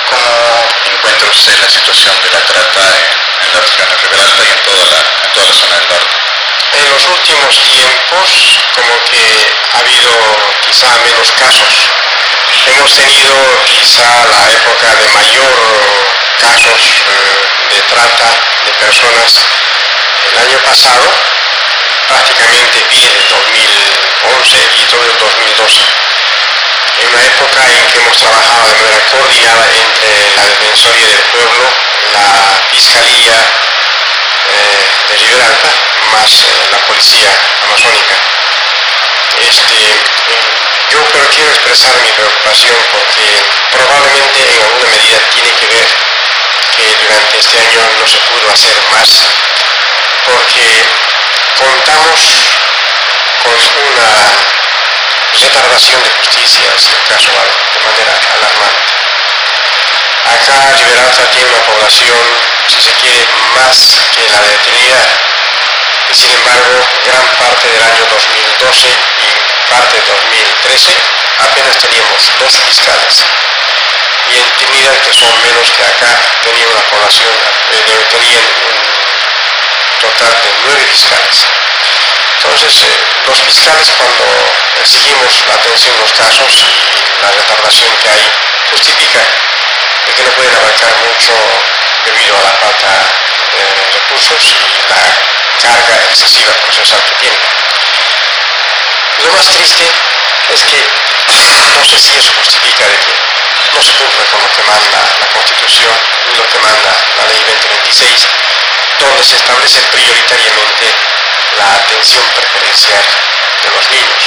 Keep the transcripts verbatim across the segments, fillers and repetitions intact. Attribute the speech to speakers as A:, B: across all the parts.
A: ¿Cómo encuentra usted la situación de la trata en, en la región de Riberalta y en toda la, en toda la zona del norte?
B: En los últimos tiempos, como que ha habido quizá menos casos. Hemos tenido quizá la época de mayor casos eh, de trata de personas el año pasado, prácticamente viene el dos mil once y todo el dos mil doce. En una época en que hemos trabajado de manera coordinada entre la Defensoría del Pueblo, la Fiscalía eh, de Riberalta, más eh, la Policía Amazónica. Este, yo pero quiero expresar mi preocupación porque probablemente en alguna medida tiene que ver que durante este año no se pudo hacer más porque contamos con una retardación de justicia, si el caso va de manera alarmante. Acá Riberalta tiene una población, si se quiere, más que la de Trinidad. Y sin embargo, gran parte del año dos mil doce y parte del dos mil trece apenas teníamos dos fiscales. Y en Trinidad, que son menos que acá, tenía una población, eh, tenían un total de nueve fiscales. Entonces, eh, los fiscales, cuando eh, seguimos la atención de los casos y la retardación que hay, justifica eh, que no pueden abarcar mucho debido a la falta de recursos y la carga excesiva procesal que tienen. Lo más triste es que no sé si eso justifica de que no se cumple con lo que manda la Constitución ni lo que manda la Ley veinte veintiséis, donde se establece prioritariamente la atención preferencial de los niños.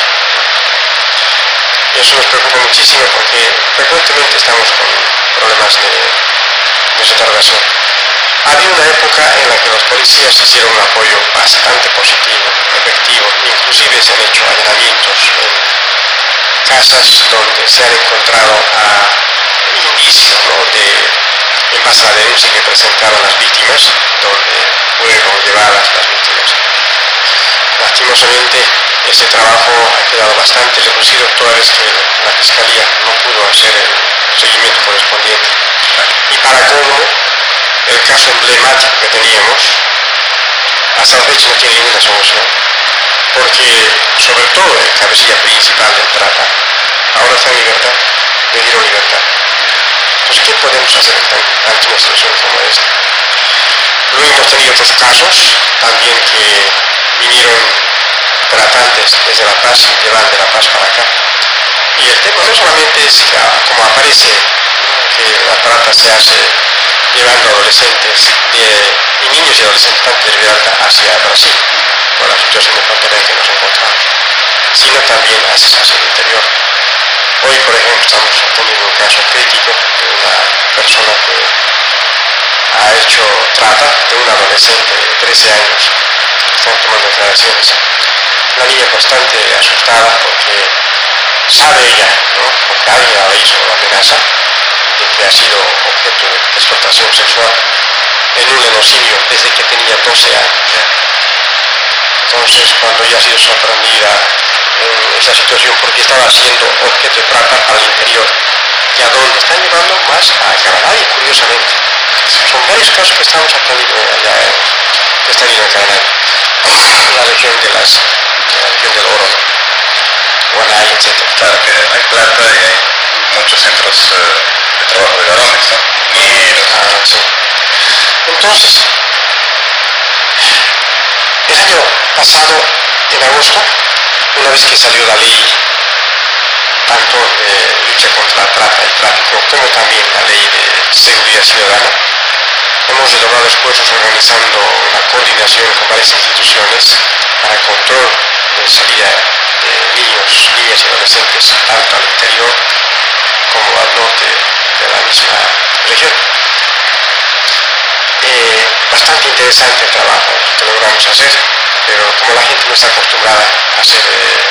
B: Y eso nos preocupa muchísimo porque frecuentemente estamos con problemas de, de retardación. Había una época en la que los policías hicieron un apoyo bastante positivo, efectivo, inclusive se han hecho allanamientos en casas donde se han encontrado a indicios, ¿no?, de, en base a la denuncia que presentaron las víctimas, donde fueron llevadas las víctimas. Lastimosamente, ese trabajo ha quedado bastante reducido toda vez que la Fiscalía no pudo hacer el seguimiento correspondiente. Y para colmo, el caso emblemático que teníamos, hasta la fecha no tiene ninguna solución, porque sobre todo el cabecilla principal del trata ahora está en libertad, le dieron libertad. Entonces, ¿qué podemos hacer ante una situación como esta? Luego hemos tenido otros casos también que vinieron tratantes desde La Paz y van de La Paz para acá. Y el tema no solamente es que, como aparece, que la trata se hace llevando adolescentes de, y niños y adolescentes tanto de Riberalta hacia Brasil, por la situación de frontera en que nos encontramos, sino también hacia, hacia el interior. Hoy, por ejemplo, estamos teniendo un caso crítico de una persona que ha hecho trata de un adolescente de trece años. Están tomando declaraciones. Una niña bastante asustada porque sabe ella, ¿no?, porque alguien la hizo la amenaza de que ha sido objeto de explotación sexual en un lenocinio desde que tenía doce años. Entonces, cuando ella ha sido sorprendida en esa situación porque estaba siendo objeto de trata al interior, y a dónde están llevando más a Canadá, y curiosamente son varios casos que estamos aprendiendo allá, que están yendo a Canadá, en la región de las de la región del oro, Guanay, etcétera.
A: Claro que hay plata y hay muchos centros uh, de trabajo de varones, ¿no? Mineros.
B: Ah, sí. Entonces, el año pasado, en agosto, una vez que salió la ley tanto de lucha contra la trata y tráfico como también la ley de seguridad ciudadana, hemos redoblado esfuerzos organizando una coordinación con varias instituciones para el control de salida de niños, niñas y adolescentes tanto al interior como al norte de la misma región. Eh, bastante interesante el trabajo que logramos hacer, pero como la gente no está acostumbrada a hacer eh,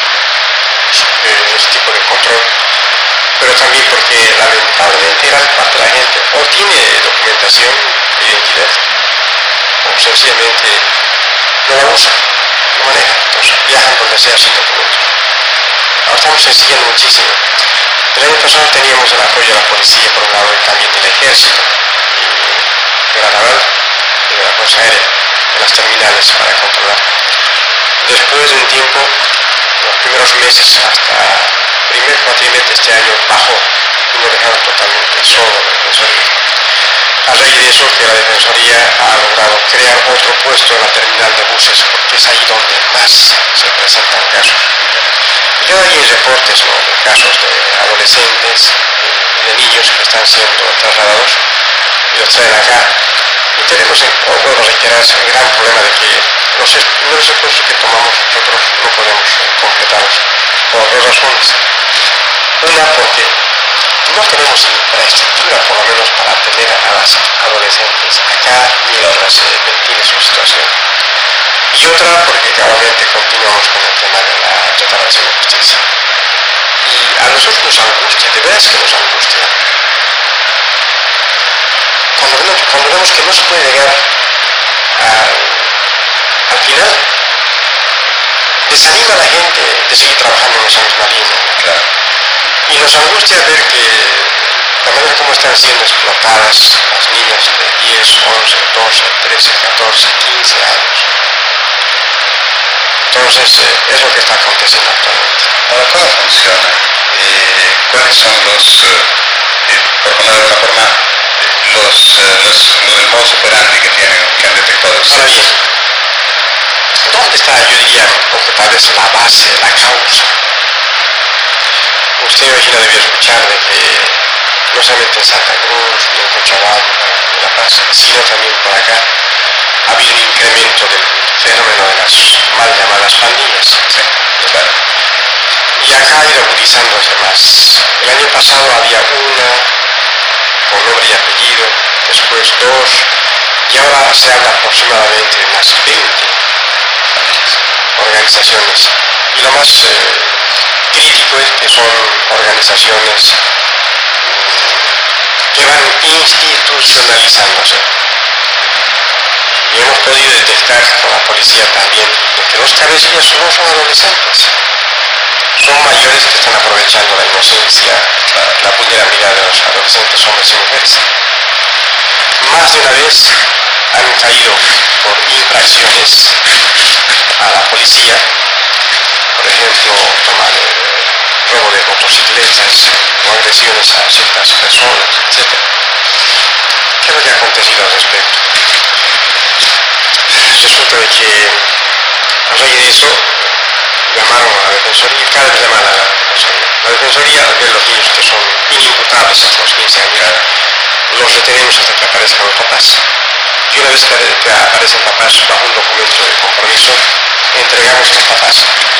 B: este tipo de control, pero también porque lamentablemente gran parte de la gente o tiene documentación de identidad o sencillamente no la usa, no maneja, entonces viajan donde sea sin documento. Ahora estamos exigiendo muchísimo. El año pasado teníamos el apoyo de la policía por un lado y también del ejército, de la naval y de la fuerza aérea, de las terminales para controlar. Después de un tiempo, los primeros meses hasta el primer cuatrimestre de este año bajó y nos dejaron totalmente solo la Defensoría. A raíz de eso que la Defensoría ha logrado crear otro puesto en la terminal de buses porque es ahí donde más se presentan casos. Y cada día hay reportes, ¿no?, de casos de adolescentes y de niños que están siendo trasladados y los traen acá. Y tenemos, o vuelvo a reiterar, el gran problema de que los, los esfuerzos que tomamos nosotros no podemos completarlos por dos razones. Una, porque no tenemos infraestructura, por lo menos para atender a las adolescentes acá mientras se ventile su situación. Y otra, porque claramente continuamos con el tema de la reparación de justicia. Y a nosotros nos angustia, de verdad es que nos angustia. Cuando vemos, cuando vemos que no se puede llegar al, al final, desanima a la gente de seguir trabajando en esa misma línea. Claro. Y nos angustia ver que la manera como están siendo explotadas las niñas de diez, once, doce, trece, catorce, quince años. Entonces, eh, es lo que está aconteciendo actualmente.
A: Ahora, ¿cómo funciona? Eh, ¿Cuáles son los, eh, por ponerlo de una forma, los, eh, los, los modos operandi que tienen, que han detectado ustedes?
B: Ahora bien, ¿dónde está, yo diría, lo que tal vez la base, la causa? Usted imagina debió escuchar de que no solamente en Santa Cruz, ni en Cochabamba, ni en La Paz, sino también por acá, ha habido un incremento del fenómeno de las mal llamadas pandillas.
A: Sí, claro.
B: Y acá ha ido agudizándose más. El año pasado había una con nombre y apellido, después dos, y ahora se habla aproximadamente de unas veinte organizaciones. Y lo más eh, crítico es que son organizaciones que van institucionalizándose. Y hemos podido detectar con la policía también que los cabecillas no son adolescentes, son mayores que están aprovechando la inocencia, la vulnerabilidad de los adolescentes, hombres y mujeres. Más de una vez han caído por infracciones a la policía, por ejemplo, tomar robo de motocicletas o agresiones a ciertas personas, etcétera. ¿Qué es lo que ha acontecido al respecto? Resulta de que a raíz de eso llamaron a la Defensoría, cada vez llaman a la Defensoría. La Defensoría, al ver los niños que son inimputables hasta los quince años, los retenemos hasta que aparezcan los papás. Y una vez que aparecen papás bajo un documento de compromiso, entregamos a los papás.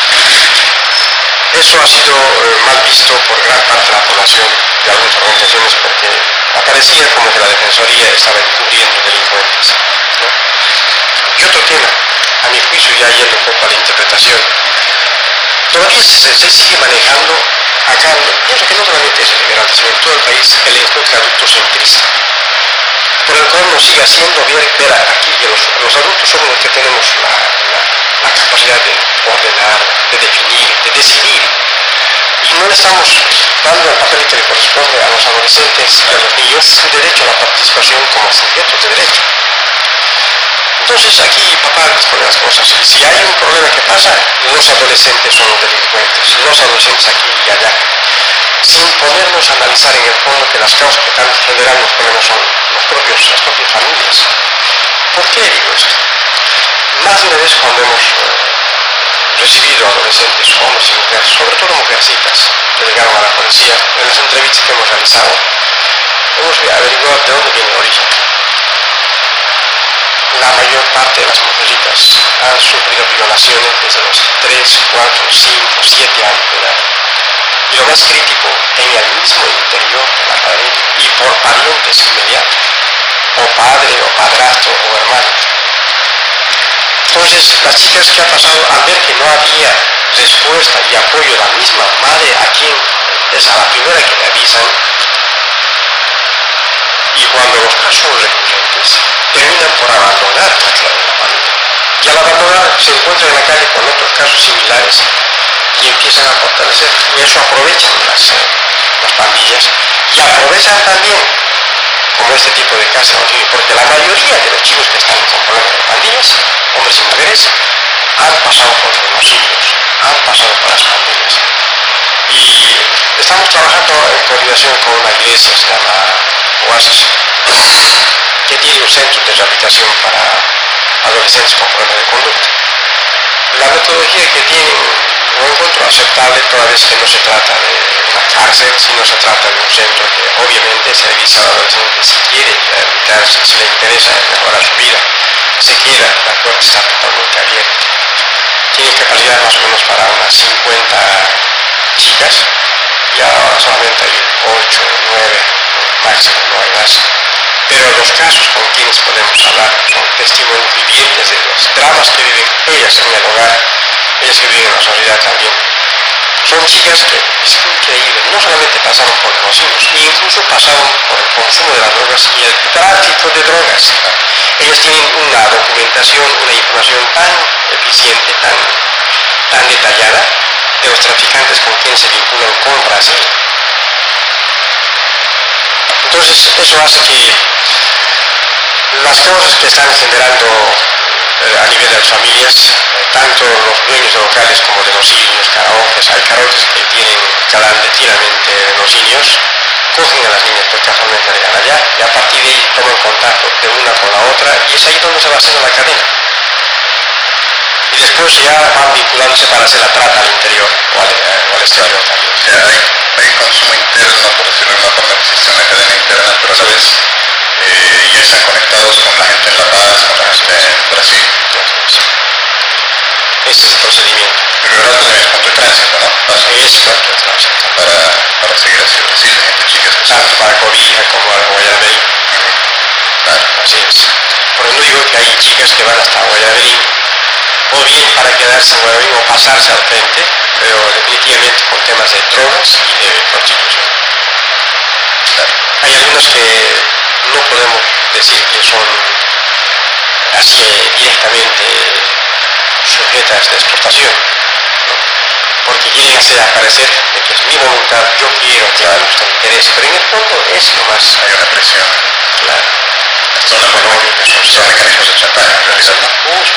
B: Eso ha sido eh, mal visto por gran parte de la población y algunas organizaciones porque aparecía como que la Defensoría estaba encubriendo delincuentes, ¿no? Y otro tema, a mi juicio, ya yendo un poco a la interpretación, todavía se, se sigue manejando acá, pienso que no solamente es liberal, sino en todo el país, el enfoque adultocentrista, por el cual nos sigue haciendo ver, ver aquí que los, los adultos somos los que tenemos la, la, la capacidad de ordenar, de definir, de decidir, y no le estamos dando el papel que le corresponde a los adolescentes y a los niños su derecho a la participación como sujetos de derecho. Entonces aquí papá dispone las cosas, y si hay un problema que pasa, los adolescentes son los delincuentes, los adolescentes aquí y allá, sin ponernos a analizar en el fondo que las causas que están generando los problemas son los propios, las propias familias. ¿Por qué digo esto? Más de una vez cuando hemos eh, recibido adolescentes, hombres y mujeres, sobre todo mujercitas, que llegaron a la policía, en las entrevistas que hemos realizado, hemos averiguado de dónde viene el origen. La mayor parte de las mujercitas han sufrido violaciones desde los tres, cuatro, cinco, siete años de edad. Y lo más crítico, en el mismo interior de la familia y por parientes inmediatos, o padre, o padrastro, o hermano. Entonces, las chicas que han pasado al ver que no había respuesta y apoyo de la misma madre a quien es a la primera que le avisan, y cuando los casos son recurrentes, terminan por abandonar la clave de la familia. Y al abandonar se encuentran en la calle con otros casos similares y empiezan a fortalecer. Y eso aprovechan las, las pandillas, y aprovechan también como este tipo de casos, porque la mayoría de los chicos que están con problemas de pandillas, hombres y mujeres, han pasado por los indios, han pasado por las pandillas. Y estamos trabajando en coordinación con una iglesia, se llama Oasis, que tiene un centro de rehabilitación para adolescentes con problemas de conducta. La metodología que tienen lo encuentro aceptable, toda vez que no se trata de una cárcel, sino se trata de un centro que obviamente se revisa al adolescente si quiere rehabilitarse, si le interesa mejorar su vida, se queda, la puerta está totalmente abierta. Tiene capacidad más o menos para unas cincuenta chicas, y ahora solamente hay ocho, nueve, máximo, no hay más. Pero los casos con quienes podemos hablar son testimonios vivientes de los dramas que viven ellas en el hogar, ellas que viven en la sociedad también. Son chicas que, es increíble, no solamente pasaron por los hijos, incluso pasaron por el consumo de las drogas y el tráfico de drogas. Ellas tienen una documentación, una información tan eficiente, tan, tan detallada de los traficantes con quienes se vinculan con Brasil. Entonces, eso hace que las cosas que están generando eh, a nivel de las familias, eh, tanto los dueños locales como de los indios, karaokes, hay karaokes que tienen clandestinamente los indios, cogen a las niñas que casualmente llegan allá y a partir de ahí toman contacto de una con la otra y es ahí donde se va haciendo la cadena. Y después ya van vinculándose para hacer la trata al interior o al, eh, o al exterior también.
A: O sea, hay, hay consumo interno, por decirlo de alguna forma, existe una cadena interna, pero a la vez eh, ya están conectados con la gente en La Paz, con la gente en Brasil.
B: Ese es el procedimiento.
A: Pero ahora también es punto de tránsito, ¿no? Paso
B: Es punto de tránsito.
A: Para, para seguir hacia Brasil, gente, chicas que son...
B: Tanto para Cobija como para Guayaberín.
A: Claro.
B: Así es. Por eso digo que hay chicas que van hasta Guayaberín, o bien para quedarse en Guayaberín o pasarse al frente, pero definitivamente con temas de drogas y de prostitución.
A: Claro.
B: Hay algunas que no podemos decir que son así directamente sujetas de explotación, ¿no? Porque quieren hacer aparecer de que es mi voluntad, yo quiero, que me gusta, me interesa, pero en el fondo es nomás
A: Hay una presión.
B: claro,
A: Son,
B: económica,
A: son
B: social.
A: mecanismos de chantaje, en realidad, ¿no?
B: Justo.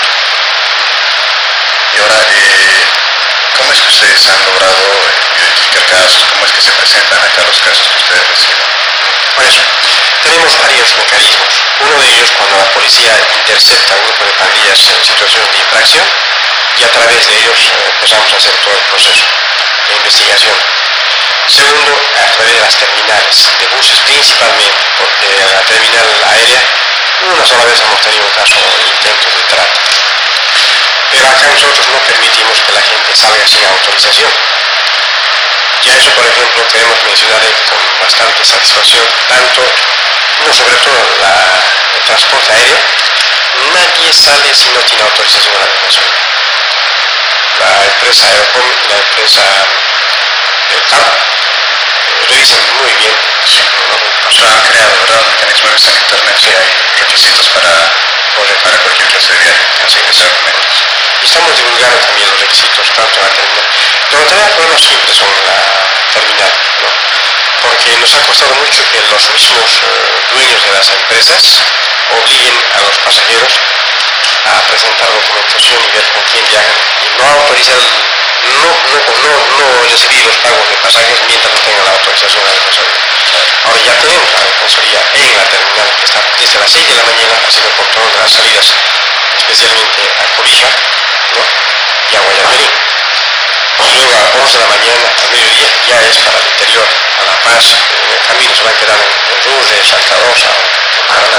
A: Y ahora, eh, ¿cómo es que ustedes han logrado eh, identificar casos? ¿Cómo es que se presentan acá los casos que ustedes reciben?
B: Por eso, tenemos varios mecanismos. Uno de ellos cuando la policía intercepta a un grupo de pandillas en situaciones de infracción y a través de ellos eh, empezamos a hacer todo el proceso de investigación. Segundo, a través de las terminales de buses principalmente, porque en la terminal aérea una sola vez hemos tenido un caso de intentos de trata. Pero acá nosotros no permitimos que la gente salga sin autorización. Y a eso, por ejemplo, queremos mencionar con bastante satisfacción, tanto, no sobre todo la, el transporte aéreo, nadie sale si no tiene autorización de la migración. La empresa Aerocom y la empresa Eucam revisan muy bien.
A: Sí. O sea, han creado, ¿verdad?, un mecanismo de vista en internet, sí, hay requisitos para, para cualquier clase de viaje.
B: Así es. Y estamos divulgando también los requisitos, tanto en la terminal. Pero también problemas simples son la terminal, ¿no? Porque nos ha costado mucho que los mismos eh, dueños de las empresas obliguen a los pasajeros a presentar documentación y ver con quién viajan y no autorizar, no, no, no, no recibir los pagos de pasajes mientras no tengan la autorización de la responsabilidad. Ahora ya tenemos la responsabilidad en la terminal que está desde las seis de la mañana haciendo control de las salidas, especialmente a Cobija, ¿no?, y a Guayaberín. Luego a las once de la mañana, al mediodía, ya es para el interior, a La Paz, en el camino se van a quedar en Lourdes, Santa Rosa, en Paraná.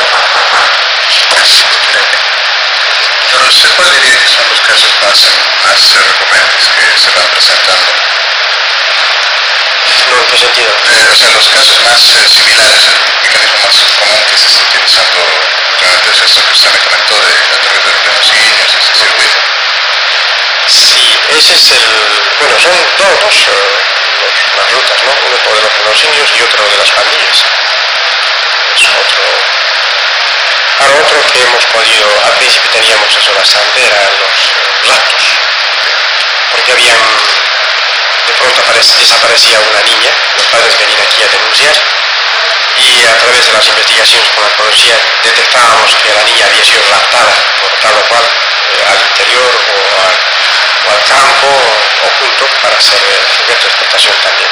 A: Pero ¿se puede decir que son los casos más, más recurrentes que se van presentando?
B: No, ¿en qué sentido?
A: Eh, o sea, los casos más eh, similares, el mecanismo más común que se está utilizando últimamente es esto que usted me comentó de a través de los niños, ese circuito.
B: Sí, ese es el... Bueno, son dos, dos uh, los, las rutas, ¿no? Uno por de los indios y otro de las pandillas. Es otro... Ahora otro que hemos podido... Al principio teníamos eso, la sandera, los uh, ratos. Porque habían de pronto aparece, desaparecía una niña, los padres venían aquí a denunciar y a través de las investigaciones con la policía detectábamos que la niña había sido raptada por tal o cual eh, al interior o, a, o al campo oculto para ser sujeto de explotación también.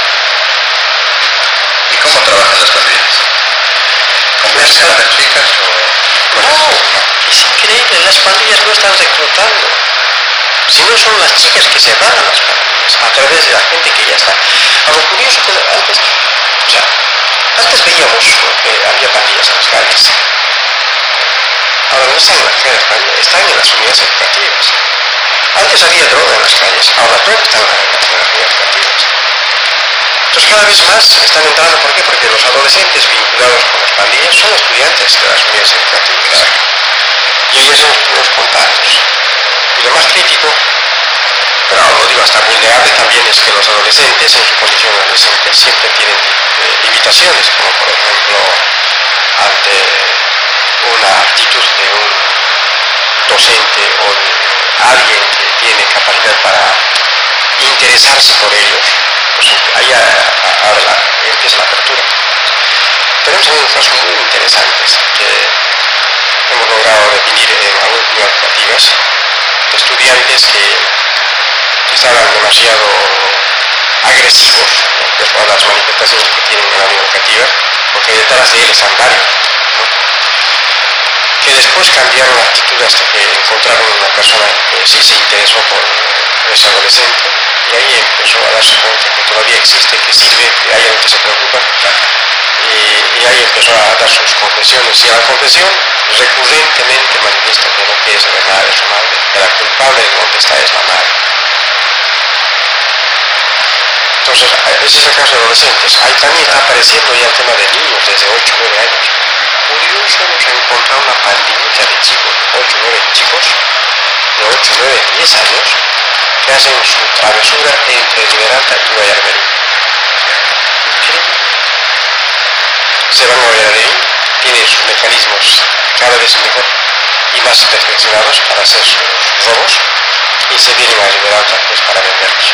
A: ¿Y cómo trabajan las pandillas? ¿Convencen a las chicas o...?
B: No, es increíble, las pandillas no están reclutando, sino son las chicas que se van a las pandillas a través de la gente que ya está. A lo curioso que antes, o sea, antes veíamos que había pandillas en las calles. Ahora no están en las calles, están en las unidades educativas. Antes había droga en las calles, ahora droga está en las unidades educativas. Entonces cada vez más están entrando, ¿por qué? Porque los adolescentes vinculados con las pandillas son estudiantes de las unidades educativas. Y ahí hacemos los contactos. Y lo más crítico, pero lo digo hasta vulnerable también, es que los adolescentes en su condición adolescente siempre tienen eh, limitaciones, como por ejemplo ante una actitud de un docente o de alguien que tiene capacidad para interesarse por ellos. Pues ahí ahora empieza la apertura. Tenemos también casos muy interesantes que hemos logrado definir en algunas unidades educativas, de estudiantes que estaban demasiado agresivos respecto a las manifestaciones que tienen en la unidad educativa, porque detrás de él están varios, ¿no? Que después cambiaron la actitud hasta que encontraron una persona que sí se interesó por ese adolescente, y ahí empezó a darse cuenta que todavía existe, que sirve, que hay alguien que se preocupa, y, y ahí empezó a dar sus confesiones, y a la confesión recurrentemente manifiesta que no quiere saber nada de su madre, que la culpable de donde está es la madre. Entonces, ese es el caso de adolescentes. Ahí también está apareciendo ya el tema de niños desde ocho o nueve años. Curioso, hemos encontrado una pandillita de chicos, ocho o nueve chicos, de ocho, nueve, diez años, que hacen su travesura entre Liberata y Guayarberí. Se van a Guayarberí, tienen sus mecanismos cada vez mejor y más perfeccionados para hacer sus robos, y se vienen a Liberata pues para venderlos.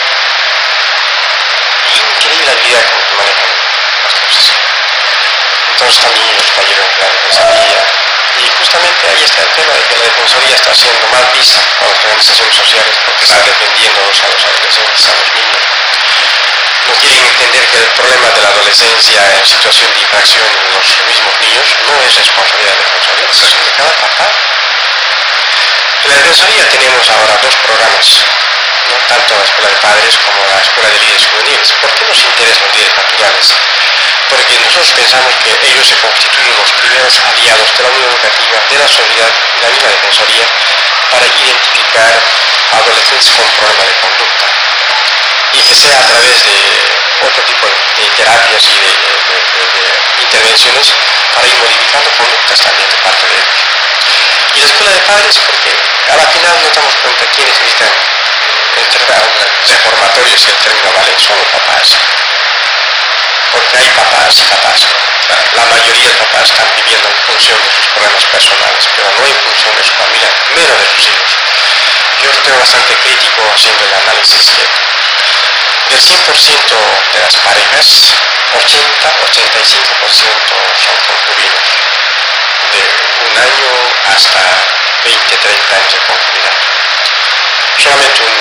B: Increíble la habilidad con que manejan las cosas. Entonces también ellos cayeron en la defensoría, y justamente ahí está el tema de que la defensoría está siendo mal vista a las organizaciones sociales porque está defendiendo a los adolescentes, a los niños. No quieren entender que el problema de la adolescencia en situación de infracción en los mismos niños no es responsabilidad de la defensoría, es de cada papá. En la defensoría tenemos ahora dos programas, ¿no? Tanto la escuela de padres como la escuela de líderes juveniles. ¿Por qué nos interesan los líderes naturales? Porque nosotros pensamos que ellos se constituyen los primeros aliados de la unión educativa, de la sociedad y la misma defensoría para identificar adolescentes con problemas de conducta, y que sea a través de otro tipo de terapias y de, de, de, de, de intervenciones para ir modificando conductas también de parte de ellos. Y la escuela de padres, porque a la final nos damos cuenta que quienes necesitan entrar a un reformatorio, si el término vale, son los papás. Porque hay papás y papás. La mayoría de papás están viviendo en función de sus problemas personales, pero no en función de su familia, menos de sus hijos. Yo estoy bastante crítico haciendo el análisis que del cien por ciento de las parejas, ochenta a ochenta y cinco por ciento son concubinos, de un año hasta veinte a treinta años de concubinato. Solamente un,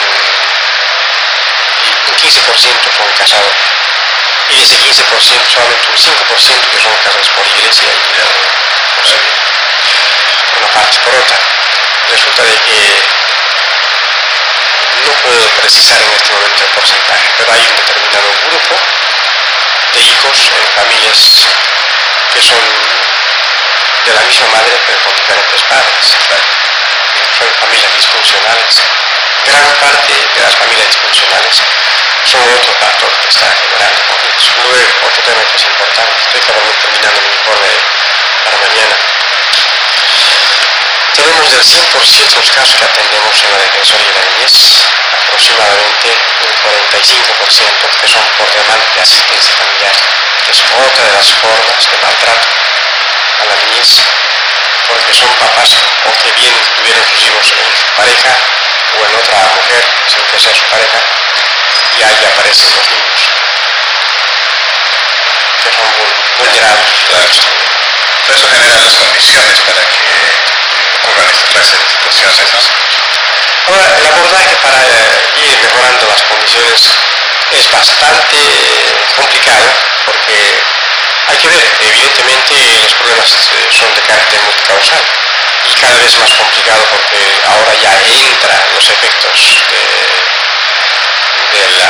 B: un quince por ciento son casados, y de ese quince por ciento solamente un cinco por ciento que son casados por iglesia y la civil. Una parte por otra. Resulta de que no puedo precisar en este momento el porcentaje, pero hay un determinado grupo de hijos en familias que son de la misma madre pero con diferentes padres. Son familias disfuncionales. Gran parte de las familias disfuncionales son otro factor que está generando conflictos. Luego, otro tema que es importante, estoy terminando mi informe para mañana. Tenemos del cien por ciento de los casos que atendemos en la defensoría de la niñez, aproximadamente un cuarenta y cinco por ciento que son por demanda de asistencia familiar, que es otra de las formas de maltrato a la niñez, porque son papás o que bien tuvieron sus hijos en su pareja o en otra mujer, sin que sea su pareja, y ahí aparecen los niños, que son vulnerables.
A: Claro. Eso genera las condiciones para que ocurran esta clase de situaciones, ¿no?
B: Ahora, el abordaje para ir mejorando las condiciones es bastante complicado, porque hay que ver, evidentemente los problemas son de carácter multicausal y cada vez más complicado porque ahora ya entran los efectos de, de la,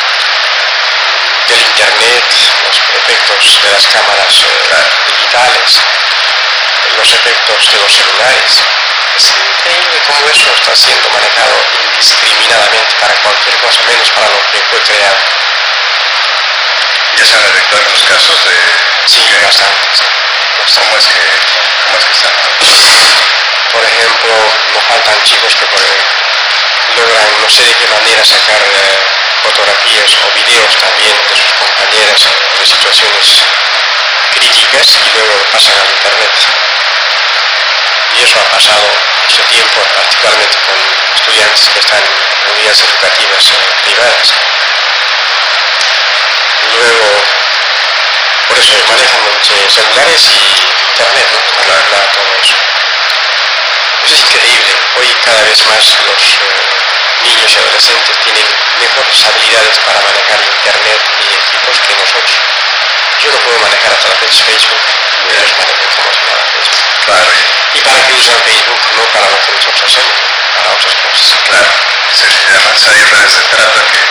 B: del internet, los efectos de las cámaras eh, digitales, los efectos de los celulares. Es increíble cómo eso está siendo manejado indiscriminadamente para cualquier cosa, menos para lo que fue creado.
A: ¿Ya se han detectado algunos casos de...?
B: Sí,
A: que,
B: bastante. Sí.
A: ¿Cómo es que, cómo es que están?
B: Por ejemplo, nos faltan chicos que por, logran no sé de qué manera sacar eh, fotografías o videos también de sus compañeras de situaciones críticas y luego lo pasan al internet. Y eso ha pasado mucho tiempo, particularmente con estudiantes que están en unidades educativas eh, privadas. Luego, por eso manejan entre celulares y internet, ¿no? Para hablar todo eso. Eso es increíble. Hoy cada vez más los eh, niños y adolescentes tienen mejores habilidades para manejar internet y equipos que nosotros. Yo no puedo manejar a través de Facebook, ellos manejan como si nada Facebook.
A: Claro.
B: ¿Y para qué usan Facebook? No para lo que nosotros hacemos, para otras cosas.
A: Claro. Sí, además hay redes de trata que